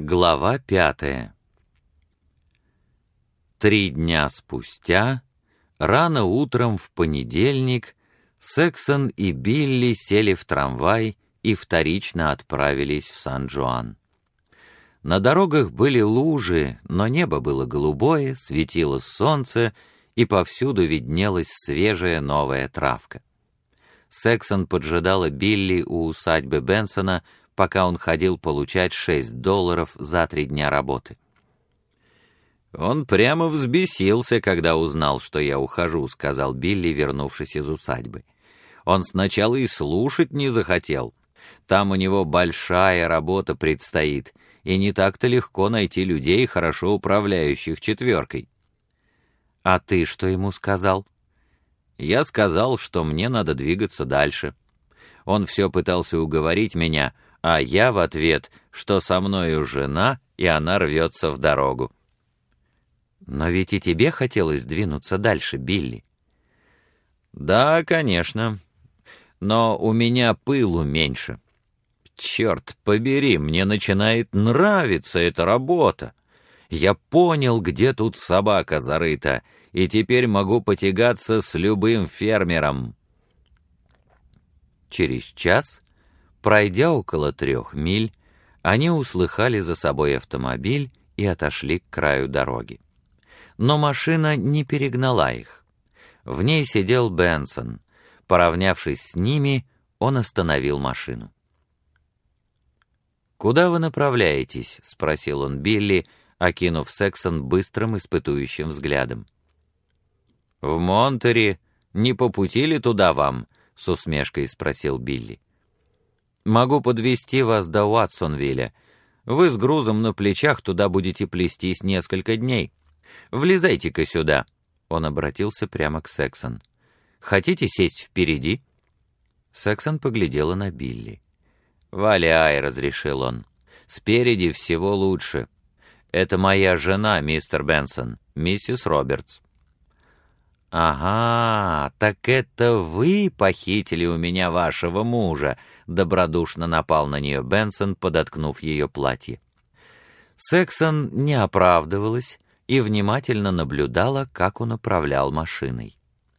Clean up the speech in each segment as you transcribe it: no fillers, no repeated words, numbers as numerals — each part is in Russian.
Глава 5. 3 дня спустя, рано утром в понедельник, Сексон и Билли сели в трамвай и вторично отправились в Сан-Джуан. На дорогах были лужи, но небо было голубое, светило солнце, и повсюду виднелась свежая новая травка. Сексон поджидала Билли у усадьбы Бенсона, пока он ходил получать $6 за 3 дня работы. «Он прямо взбесился, когда узнал, что я ухожу», — сказал Билли, вернувшись из усадьбы. «Он сначала и слушать не захотел. Там у него большая работа предстоит, и не так-то легко найти людей, хорошо управляющих четверкой». «А ты что ему сказал?» «Я сказал, что мне надо двигаться дальше. Он все пытался уговорить меня, а я в ответ, что со мною жена, и она рвется в дорогу». «Но ведь и тебе хотелось двинуться дальше, Билли». «Да, конечно. Но у меня пылу меньше. Черт побери, мне начинает нравиться эта работа. Я понял, где тут собака зарыта, и теперь могу потягаться с любым фермером». Через час, пройдя около 3 миль, они услыхали за собой автомобиль и отошли к краю дороги. Но машина не перегнала их. В ней сидел Бенсон. Поравнявшись с ними, он остановил машину. «Куда вы направляетесь?» — спросил он Билли, окинув Сексон быстрым испытующим взглядом. «В Монтере. Не по пути ли туда вам?» — с усмешкой спросил Билли. «Могу подвезти вас до Уатсонвилля. Вы с грузом на плечах туда будете плестись несколько дней. Влезайте-ка сюда». Он обратился прямо к Сексон. «Хотите сесть впереди?» Сексон поглядела на Билли. «Валяй», — разрешил он. «Спереди всего лучше. Это моя жена, мистер Бенсон, миссис Робертс». «Ага, так это вы похитили у меня вашего мужа», — добродушно напал на нее Бенсон, подоткнув ее платье. Сексон не оправдывалась и внимательно наблюдала, как он управлял машиной.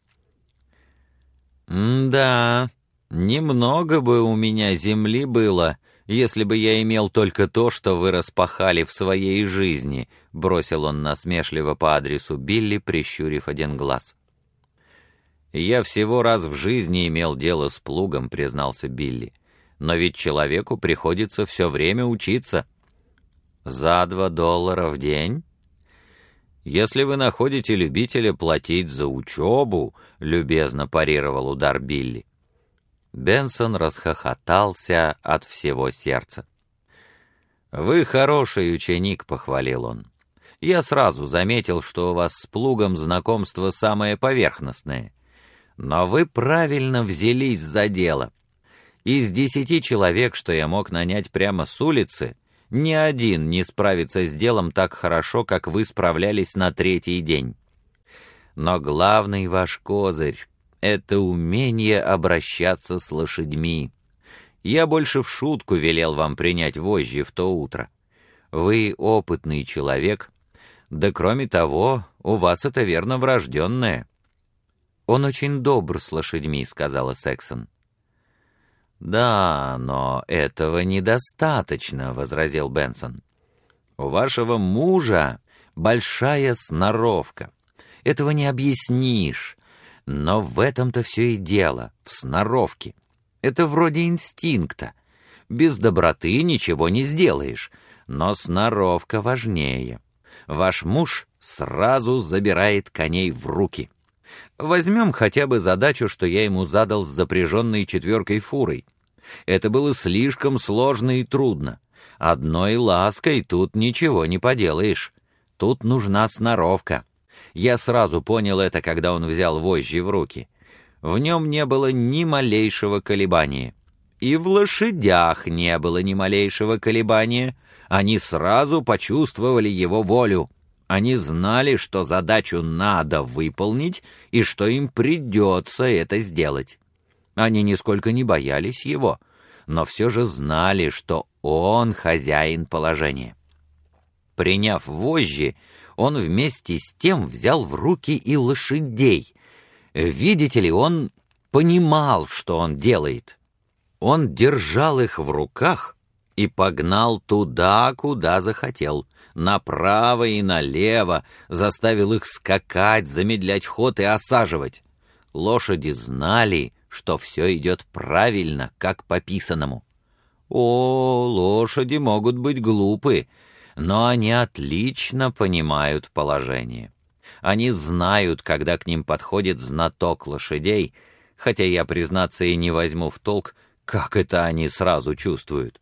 «Да, немного бы у меня земли было, если бы я имел только то, что вы распахали в своей жизни», — бросил он насмешливо по адресу Билли, прищурив один глаз. «Я всего раз в жизни имел дело с плугом», — признался Билли. «Но ведь человеку приходится все время учиться». «За $2 в день?» «Если вы находите любителя платить за учебу», — любезно парировал удар Билли. Бенсон расхохотался от всего сердца. «Вы хороший ученик», — похвалил он. «Я сразу заметил, что у вас с плугом знакомство самое поверхностное. Но вы правильно взялись за дело. Из 10 человек, что я мог нанять прямо с улицы, ни один не справится с делом так хорошо, как вы справлялись на 3-й день. Но главный ваш козырь — это умение обращаться с лошадьми. Я больше в шутку велел вам принять вожжи в то утро. Вы опытный человек, да кроме того, у вас это верно врожденное». «Он очень добр с лошадьми», — сказала Сексон. «Да, но этого недостаточно», — возразил Бенсон. «У вашего мужа большая сноровка. Этого не объяснишь. Но в этом-то все и дело, в сноровке. Это вроде инстинкта. Без доброты ничего не сделаешь, но сноровка важнее. Ваш муж сразу забирает коней в руки. Возьмем хотя бы задачу, что я ему задал с запряженной 4 фурой. Это было слишком сложно и трудно. Одной лаской тут ничего не поделаешь. Тут нужна сноровка. Я сразу понял это, когда он взял вожжи в руки. В нем не было ни малейшего колебания. И в лошадях не было ни малейшего колебания. Они сразу почувствовали его волю. Они знали, что задачу надо выполнить и что им придется это сделать. Они нисколько не боялись его, но все же знали, что он хозяин положения. Приняв вожжи, он вместе с тем взял в руки и лошадей. Видите ли, он понимал, что он делает. Он держал их в руках и погнал туда, куда захотел, направо и налево, заставил их скакать, замедлять ход и осаживать. Лошади знали, что все идет правильно, как по писанному. О, лошади могут быть глупы, но они отлично понимают положение. Они знают, когда к ним подходит знаток лошадей, хотя я, признаться, и не возьму в толк, как это они сразу чувствуют.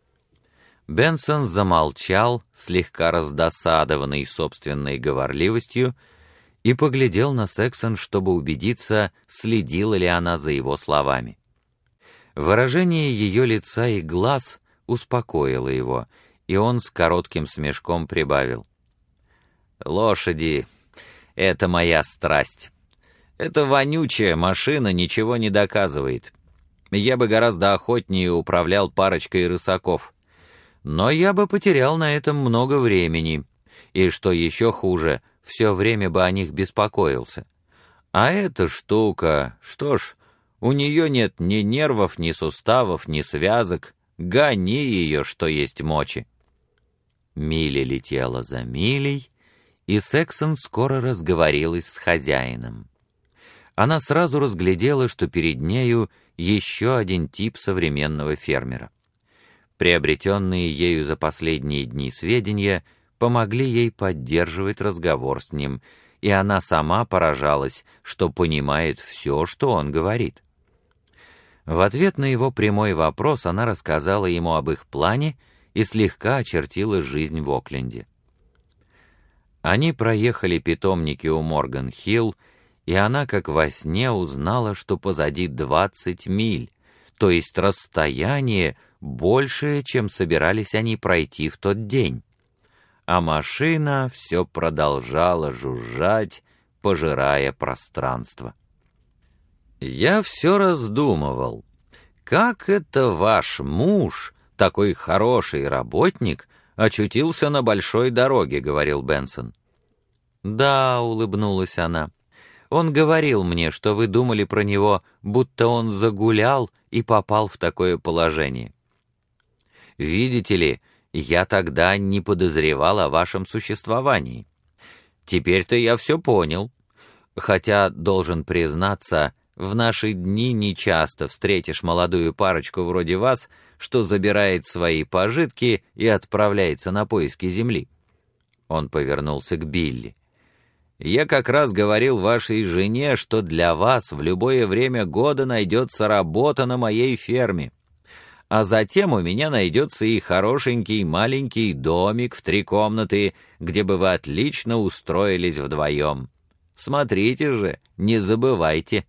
Бенсон замолчал, слегка раздосадованный собственной говорливостью, и поглядел на Сексон, чтобы убедиться, следила ли она за его словами. Выражение ее лица и глаз успокоило его, и он с коротким смешком прибавил: «Лошади — это моя страсть. Эта вонючая машина ничего не доказывает. Я бы гораздо охотнее управлял парочкой рысаков. Но я бы потерял на этом много времени, и, что еще хуже, все время бы о них беспокоился. А эта штука, что ж, у нее нет ни нервов, ни суставов, ни связок. Гони ее, что есть мочи». Миля летела за милей, и Сексон скоро разговорилась с хозяином. Она сразу разглядела, что перед нею еще один тип современного фермера. Приобретенные ею за последние дни сведения помогли ей поддерживать разговор с ним, и она сама поражалась, что понимает все, что он говорит. В ответ на его прямой вопрос она рассказала ему об их плане и слегка очертила жизнь в Окленде. Они проехали питомники у Морган-Хилл, и она, как во сне, узнала, что позади 20 миль, то есть расстояние большее, чем собирались они пройти в тот день. А машина все продолжала жужжать, пожирая пространство. «Я все раздумывал, как это ваш муж, такой хороший работник, очутился на большой дороге», — говорил Бенсон. «Да», — улыбнулась она, — «он говорил мне, что вы думали про него, будто он загулял и попал в такое положение. Видите ли, я тогда не подозревал о вашем существовании. Теперь-то я все понял, хотя, должен признаться, в наши дни нечасто встретишь молодую парочку вроде вас, что забирает свои пожитки и отправляется на поиски земли». Он повернулся к Билли. «Я как раз говорил вашей жене, что для вас в любое время года найдется работа на моей ферме. А затем у меня найдется и хорошенький маленький домик в 3 комнаты, где бы вы отлично устроились вдвоем. Смотрите же, не забывайте».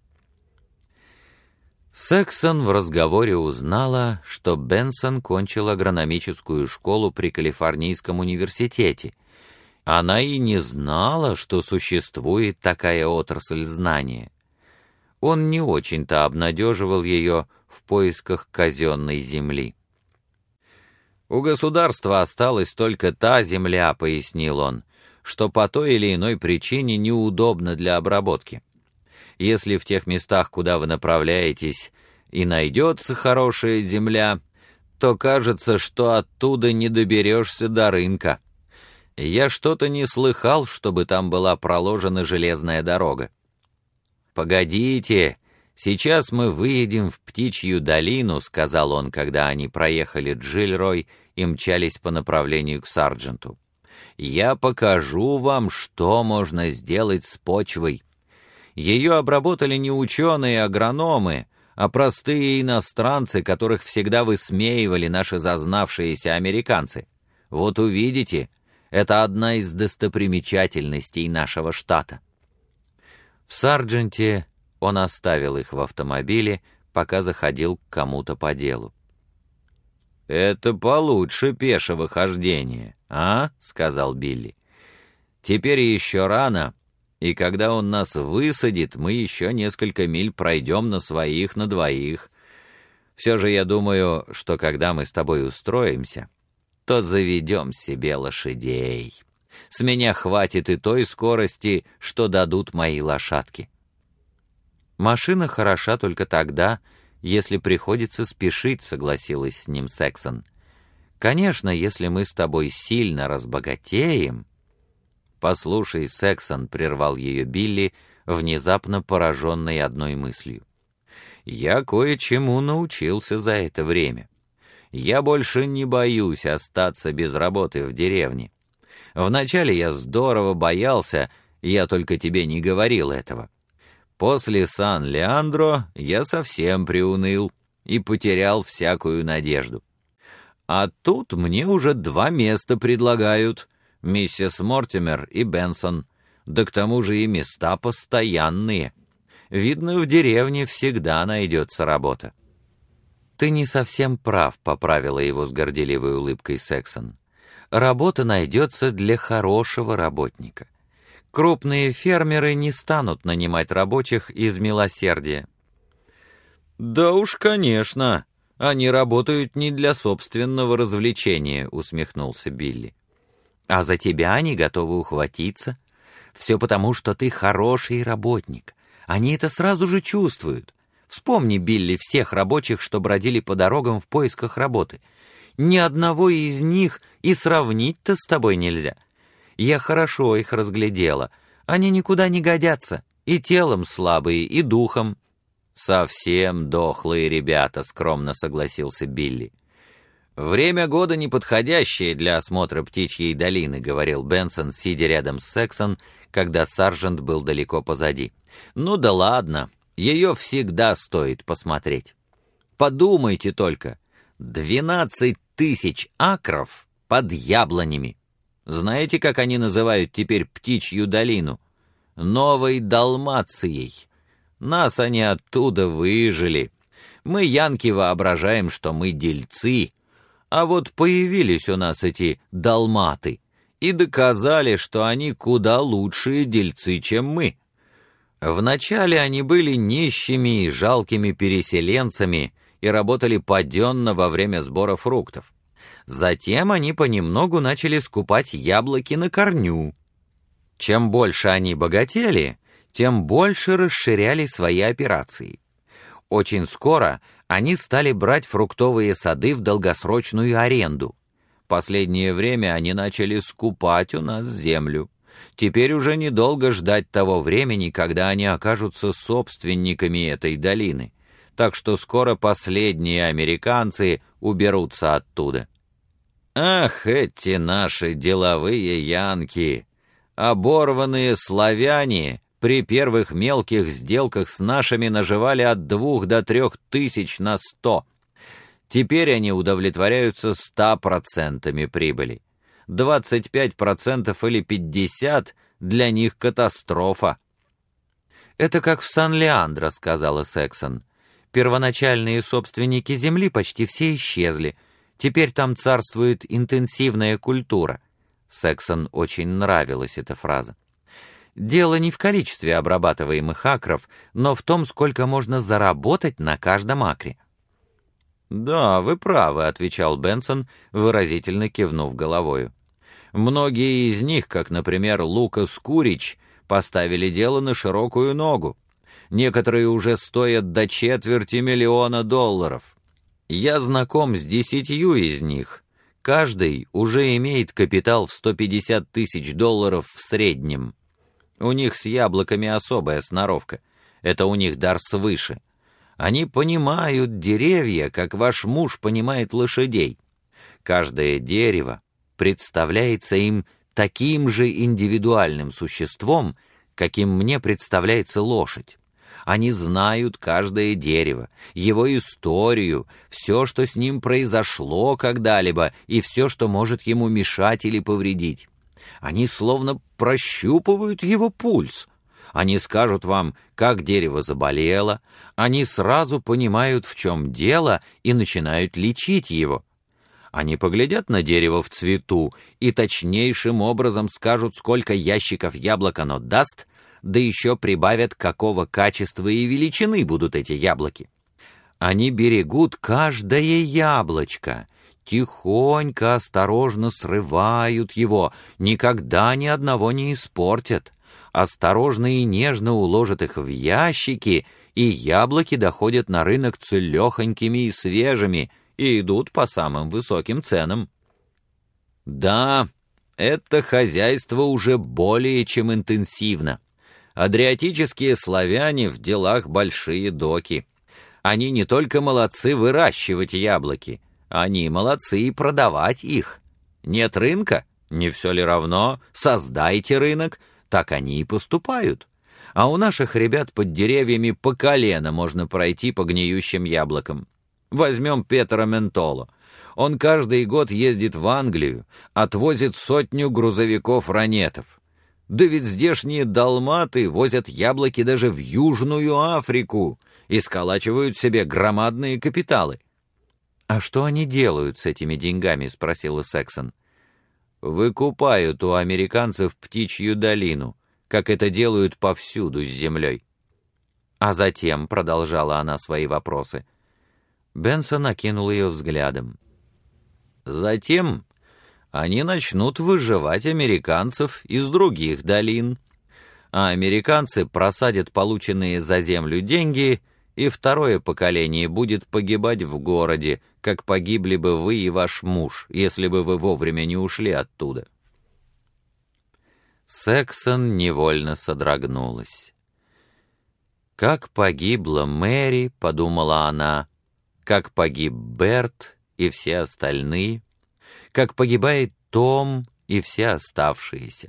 Сексон в разговоре узнала, что Бенсон кончил агрономическую школу при Калифорнийском университете. Она и не знала, что существует такая отрасль знания. Он не очень-то обнадеживал ее в поисках казенной земли. «У государства осталась только та земля», — пояснил он, «что по той или иной причине неудобна для обработки. Если в тех местах, куда вы направляетесь, и найдется хорошая земля, то кажется, что оттуда не доберешься до рынка. Я что-то не слыхал, чтобы там была проложена железная дорога. «Погодите, сейчас мы выедем в Птичью долину», — сказал он, когда они проехали Джильрой и мчались по направлению к Сардженту. «Я покажу вам, что можно сделать с почвой. Ее обработали не ученые-агрономы, а простые иностранцы, которых всегда высмеивали наши зазнавшиеся американцы. Вот увидите, это одна из достопримечательностей нашего штата». В Сардженте он оставил их в автомобиле, пока заходил к кому-то по делу. «Это получше пешего хождения, а?» — сказал Билли. «Теперь еще рано, и когда он нас высадит, мы еще несколько миль пройдем на своих, на двоих. Все же я думаю, что когда мы с тобой устроимся, то заведем себе лошадей. С меня хватит и той скорости, что дадут мои лошадки». «Машина хороша только тогда, если приходится спешить», — согласилась с ним Сексон. «Конечно, если мы с тобой сильно разбогатеем...» «Послушай, Сексон», — прервал ее Билли, внезапно пораженный одной мыслью. «Я кое-чему научился за это время. Я больше не боюсь остаться без работы в деревне. Вначале я здорово боялся, я только тебе не говорил этого. После Сан-Леандро я совсем приуныл и потерял всякую надежду. А тут мне уже 2 места предлагают, миссис Мортимер и Бенсон, да к тому же и места постоянные. Видно, в деревне всегда найдется работа». «Ты не совсем прав», — поправила его с горделивой улыбкой Сексон. «Работа найдется для хорошего работника. Крупные фермеры не станут нанимать рабочих из милосердия». «Да уж, конечно, они работают не для собственного развлечения», — усмехнулся Билли. «А за тебя они готовы ухватиться. Все потому, что ты хороший работник. Они это сразу же чувствуют. Вспомни, Билли, всех рабочих, что бродили по дорогам в поисках работы. Ни одного из них и сравнить-то с тобой нельзя. Я хорошо их разглядела. Они никуда не годятся. И телом слабые, и духом». «Совсем дохлые ребята», — скромно согласился Билли. «Время года неподходящее для осмотра птичьей долины», — говорил Бенсон, сидя рядом с Сексон, когда сержант был далеко позади. «Ну да ладно, ее всегда стоит посмотреть. Подумайте только, 12 000 акров под яблонями. Знаете, как они называют теперь птичью долину? Новой Далмацией. Нас они оттуда выжили. Мы, янки, воображаем, что мы дельцы, а вот появились у нас эти далматы и доказали, что они куда лучшие дельцы, чем мы. Вначале они были нищими и жалкими переселенцами и работали паденно во время сбора фруктов. Затем они понемногу начали скупать яблоки на корню. Чем больше они богатели, тем больше расширяли свои операции. Очень скоро они стали брать фруктовые сады в долгосрочную аренду. Последнее время они начали скупать у нас землю. Теперь уже недолго ждать того времени, когда они окажутся собственниками этой долины. Так что скоро последние американцы уберутся оттуда. Ах, эти наши деловые янки! Оборванные славяне при первых мелких сделках с нашими наживали от 2 до 3 тысяч на 100. Теперь они удовлетворяются 100% прибыли. 25% или 50% для них катастрофа. «Это как в Сан-Леандро», — сказала Сексон. «Первоначальные собственники земли почти все исчезли. Теперь там царствует интенсивная культура». Сексон очень нравилась эта фраза. «Дело не в количестве обрабатываемых акров, но в том, сколько можно заработать на каждом акре». «Да, вы правы», — отвечал Бенсон, выразительно кивнув головою. «Многие из них, как, например, Лукас Курич, поставили дело на широкую ногу. Некоторые уже стоят до $250 000. Я знаком с 10 из них. Каждый уже имеет капитал в $150 000 в среднем. У них с яблоками особая сноровка. Это у них дар свыше. Они понимают деревья, как ваш муж понимает лошадей. Каждое дерево представляется им таким же индивидуальным существом, каким мне представляется лошадь. Они знают каждое дерево, его историю, все, что с ним произошло когда-либо, и все, что может ему мешать или повредить. Они словно прощупывают его пульс. Они скажут вам, как дерево заболело, они сразу понимают, в чем дело, и начинают лечить его. Они поглядят на дерево в цвету и точнейшим образом скажут, сколько ящиков яблок оно даст, да еще прибавят, какого качества и величины будут эти яблоки. Они берегут каждое яблочко, тихонько, осторожно срывают его, никогда ни одного не испортят, осторожно и нежно уложат их в ящики, и яблоки доходят на рынок целехонькими и свежими и идут по самым высоким ценам. Да, это хозяйство уже более чем интенсивно. Адриатические славяне в делах большие доки. Они не только молодцы выращивать яблоки, они молодцы и продавать их. Нет рынка? Не все ли равно? Создайте рынок. Так они и поступают. А у наших ребят под деревьями по колено можно пройти по гниющим яблокам. Возьмем Петера Ментоло. Он каждый год ездит в Англию, отвозит 100 грузовиков-ранетов. Да ведь здешние далматы возят яблоки даже в Южную Африку и сколачивают себе громадные капиталы. «А что они делают с этими деньгами?» — спросила Сексон. «Выкупают у американцев птичью долину, как это делают повсюду с землей». «А затем», — продолжала она свои вопросы, Бенсон окинул ее взглядом. «Затем они начнут выживать американцев из других долин, а американцы просадят полученные за землю деньги, и второе поколение будет погибать в городе, как погибли бы вы и ваш муж, если бы вы вовремя не ушли оттуда». Сексон невольно содрогнулась. «Как погибла Мэри», — подумала она, — «как погиб Берт и все остальные, как погибает Том и все оставшиеся».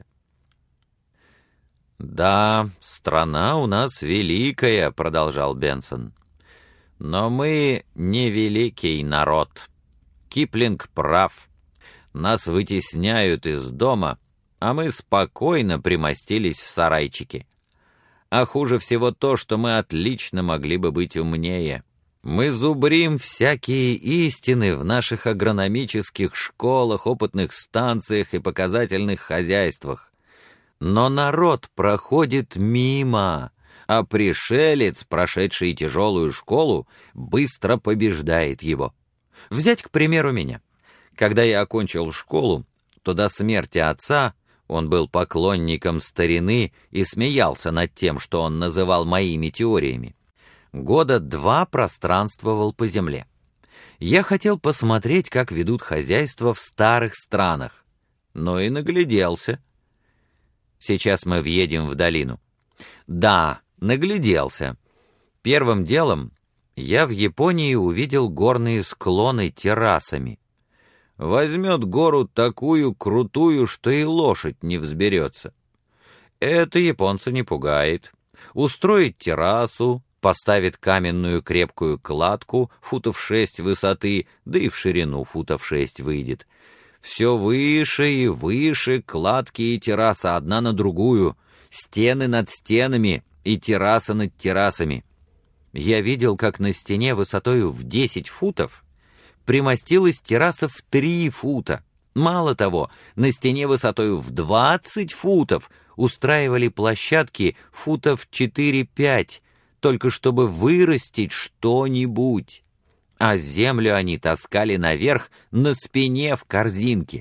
«Да, страна у нас великая», — продолжал Бенсон. «Но мы не великий народ. Киплинг прав. Нас вытесняют из дома, а мы спокойно примостились в сарайчике. А хуже всего то, что мы отлично могли бы быть умнее. Мы зубрим всякие истины в наших агрономических школах, опытных станциях и показательных хозяйствах. Но народ проходит мимо, а пришелец, прошедший тяжелую школу, быстро побеждает его. Взять, к примеру, меня. Когда я окончил школу, то до смерти отца, он был поклонником старины и смеялся над тем, что он называл моими теориями, 2 года пространствовал по земле. Я хотел посмотреть, как ведут хозяйство в старых странах, но и нагляделся. Сейчас мы въедем в долину. Да, нагляделся. Первым делом я в Японии увидел горные склоны террасами. Возьмет гору такую крутую, что и лошадь не взберется. Это японца не пугает. Устроит террасу, поставит каменную крепкую кладку, 6 футов высоты, да и в ширину 6 футов выйдет. Все выше и выше кладки и терраса одна на другую, стены над стенами и терраса над террасами. Я видел, как на стене высотою в 10 футов примостилась терраса в 3 фута. Мало того, на стене высотою в 20 футов устраивали площадки футов 4-5, только чтобы вырастить что-нибудь. А землю они таскали наверх на спине в корзинке.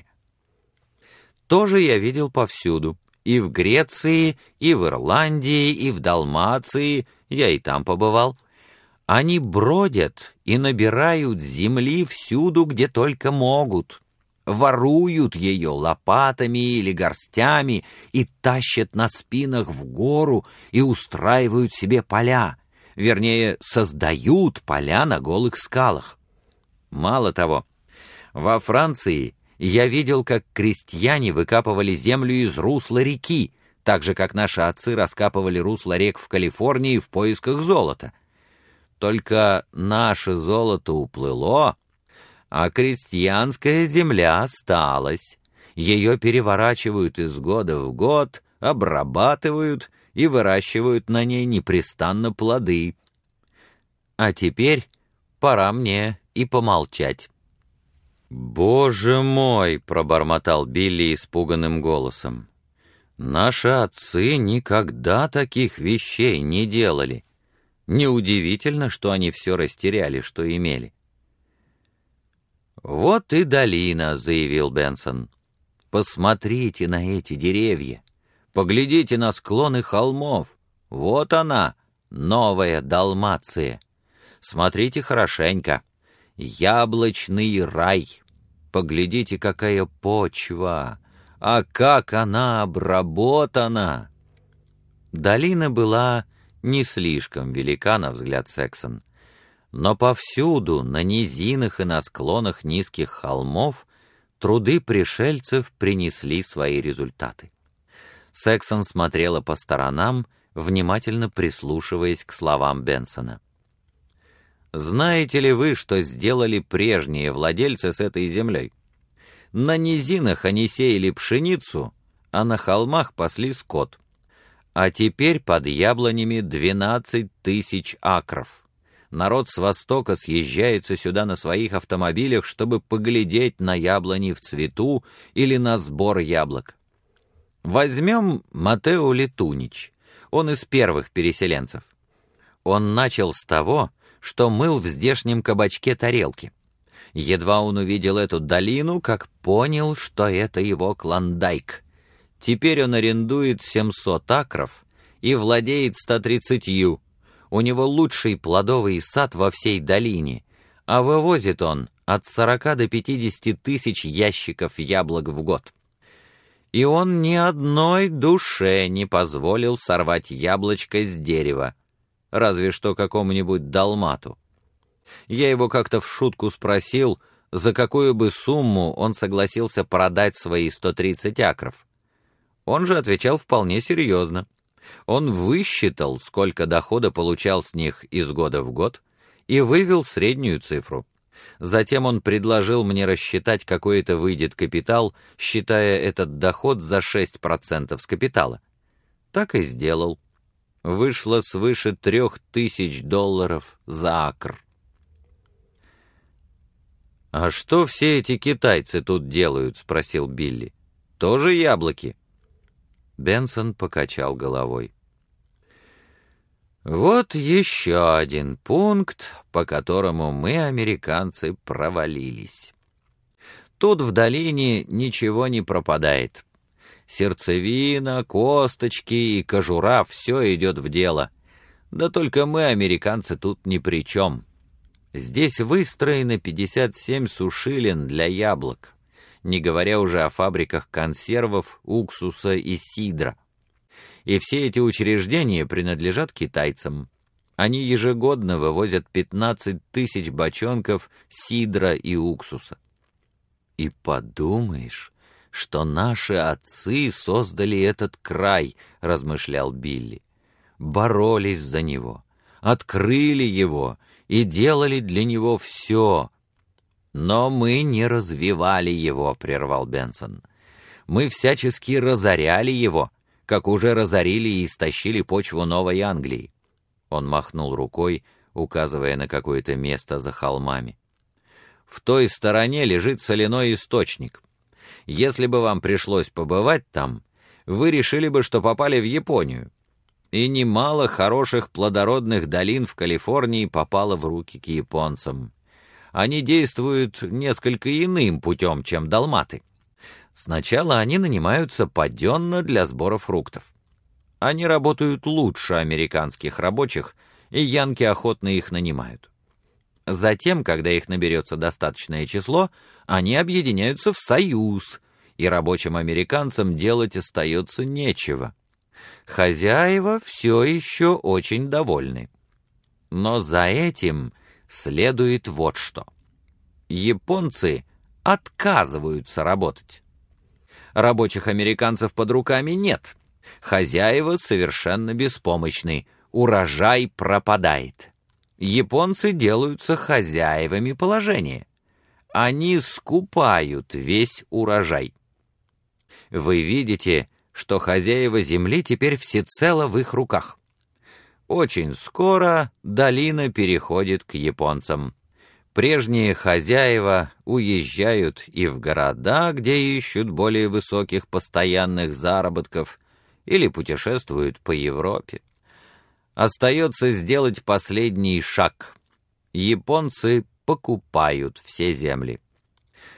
Тоже я видел повсюду. И в Греции, и в Ирландии, и в Далмации, я и там побывал. Они бродят и набирают земли всюду, где только могут. Воруют ее лопатами или горстями и тащат на спинах в гору и устраивают себе поля. Вернее, создают поля на голых скалах. Мало того, во Франции я видел, как крестьяне выкапывали землю из русла реки, так же, как наши отцы раскапывали русла рек в Калифорнии в поисках золота. Только наше золото уплыло, а крестьянская земля осталась. Ее переворачивают из года в год, обрабатывают и выращивают на ней непрестанно плоды. А теперь пора мне и помолчать». «Боже мой!» — пробормотал Билли испуганным голосом. «Наши отцы никогда таких вещей не делали. Неудивительно, что они все растеряли, что имели». «Вот и долина», — заявил Бенсон. «Посмотрите на эти деревья, поглядите на склоны холмов. Вот она, новая Далмация. Смотрите хорошенько. Яблочный рай. Поглядите, какая почва, а как она обработана!» Долина была не слишком велика, на взгляд Сексон, но повсюду, на низинах и на склонах низких холмов, труды пришельцев принесли свои результаты. Сексон смотрела по сторонам, внимательно прислушиваясь к словам Бенсона. «Знаете ли вы, что сделали прежние владельцы с этой землей? На низинах они сеяли пшеницу, а на холмах пасли скот. А теперь под яблонями 12 тысяч акров. Народ с востока съезжается сюда на своих автомобилях, чтобы поглядеть на яблони в цвету или на сбор яблок. Возьмем Матео Летунич, он из первых переселенцев. Он начал с того, что мыл в здешнем кабачке тарелки. Едва он увидел эту долину, как понял, что это его Клондайк. Теперь он арендует 700 акров и владеет 130. У него лучший плодовый сад во всей долине, а вывозит он от 40 до 50 тысяч ящиков яблок в год. И он ни одной душе не позволил сорвать яблочко с дерева, разве что какому-нибудь далмату. Я его как-то в шутку спросил, за какую бы сумму он согласился продать свои 130 акров. Он же отвечал вполне серьезно. Он высчитал, сколько дохода получал с них из года в год, и вывел среднюю цифру. Затем он предложил мне рассчитать, какой это выйдет капитал, считая этот доход за 6% с капитала. Так и сделал. Вышло свыше $3000 за акр. «А что все эти китайцы тут делают?» — спросил Билли. «Тоже яблоки?» Бенсон покачал головой. «Вот еще один пункт, по которому мы, американцы, провалились. Тут в долине ничего не пропадает. Сердцевина, косточки и кожура — все идет в дело. Да только мы, американцы, тут ни при чем. Здесь выстроено 57 сушилен для яблок, не говоря уже о фабриках консервов, уксуса и сидра. И все эти учреждения принадлежат китайцам. Они ежегодно вывозят 15 тысяч бочонков сидра и уксуса. И подумаешь, что наши отцы создали этот край, размышлял Билли. Боролись за него, открыли его и делали для него все. «Но мы не развивали его», — прервал Бенсон. «Мы всячески разоряли его, как уже разорили и истощили почву Новой Англии». Он махнул рукой, указывая на какое-то место за холмами. «В той стороне лежит соляной источник. Если бы вам пришлось побывать там, вы решили бы, что попали в Японию. И немало хороших плодородных долин в Калифорнии попало в руки к японцам. Они действуют несколько иным путем, чем далматы. Сначала они нанимаются паденно для сбора фруктов. Они работают лучше американских рабочих, и янки охотно их нанимают. Затем, когда их наберется достаточное число, они объединяются в союз, и рабочим американцам делать остается нечего. Хозяева все еще очень довольны. Но за этим следует вот что. Японцы отказываются работать. Рабочих американцев под руками нет. Хозяева совершенно беспомощны. Урожай пропадает. Японцы делаются хозяевами положения. Они скупают весь урожай. Вы видите, что хозяева земли теперь всецело в их руках. Очень скоро долина переходит к японцам. Прежние хозяева уезжают и в города, где ищут более высоких постоянных заработков, или путешествуют по Европе. Остается сделать последний шаг. Японцы покупают все земли.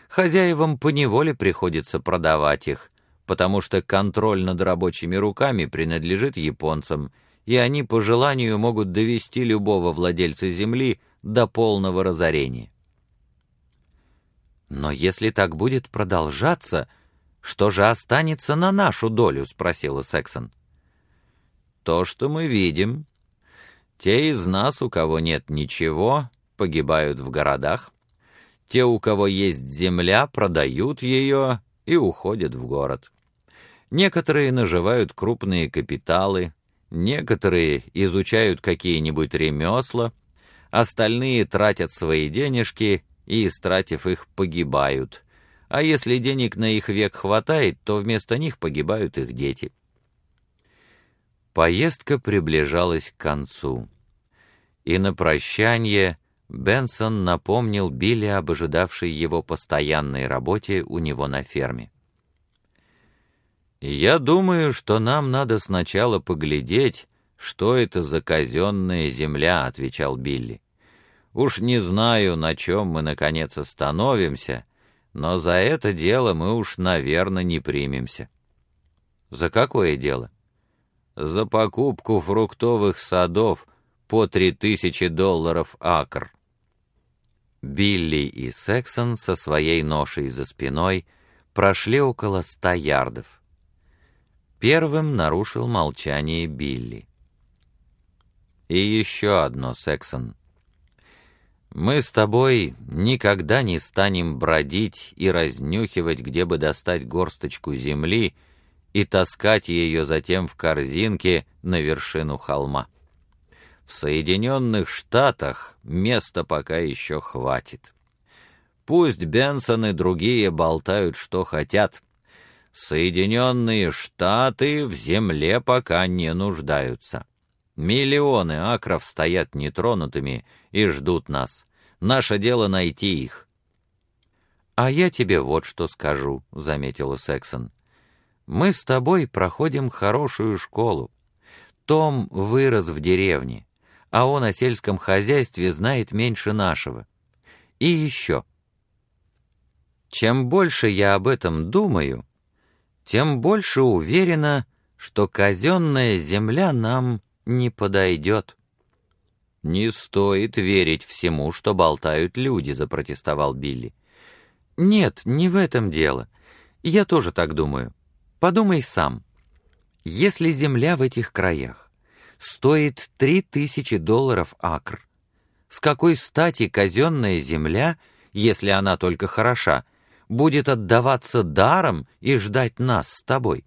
Хозяевам поневоле приходится продавать их, потому что контроль над рабочими руками принадлежит японцам, и они по желанию могут довести любого владельца земли до полного разорения. «Но если так будет продолжаться, что же останется на нашу долю?» — спросила Сексон. «То, что мы видим. Те из нас, у кого нет ничего, погибают в городах. Те, у кого есть земля, продают ее и уходят в город. Некоторые наживают крупные капиталы, некоторые изучают какие-нибудь ремесла, остальные тратят свои денежки и, истратив их, погибают. А если денег на их век хватает, то вместо них погибают их дети». Поездка приближалась к концу, и на прощание Бенсон напомнил Билли об ожидавшей его постоянной работе у него на ферме. «Я думаю, что нам надо сначала поглядеть, что это за казенная земля», — отвечал Билли. «Уж не знаю, на чем мы, наконец, остановимся, но за это дело мы уж, наверное, не примемся». «За какое дело?» «За покупку фруктовых садов по $3000 акр». Билли и Сексон со своей ношей за спиной прошли около 100 ярдов. Первым нарушил молчание Билли. «И еще одно, Сексон. Мы с тобой никогда не станем бродить и разнюхивать, где бы достать горсточку земли и таскать ее затем в корзинке на вершину холма. В Соединенных Штатах места пока еще хватит. Пусть Бенсон и другие болтают, что хотят. Соединенные Штаты в земле пока не нуждаются. Миллионы акров стоят нетронутыми и ждут нас. Наше дело найти их». «А я тебе вот что скажу», — заметила Сексон. «Мы с тобой проходим хорошую школу. Том вырос в деревне, а он о сельском хозяйстве знает меньше нашего. И еще. Чем больше я об этом думаю, тем больше уверена, что казенная земля нам не подойдет». «Не стоит верить всему, что болтают люди», — запротестовал Билли. «Нет, не в этом дело. Я тоже так думаю. Подумай сам. Если земля в этих краях стоит $3000 акр, с какой стати казенная земля, если она только хороша, будет отдаваться даром и ждать нас с тобой?»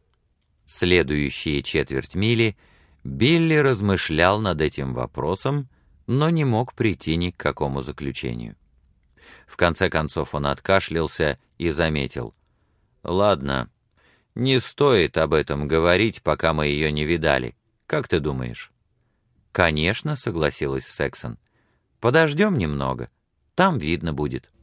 Следующие четверть мили Билли размышлял над этим вопросом, но не мог прийти ни к какому заключению. В конце концов он откашлялся и заметил: «Ладно, не стоит об этом говорить, пока мы ее не видали. Как ты думаешь?» «Конечно», — согласилась Сексон. «Подождем немного, там видно будет».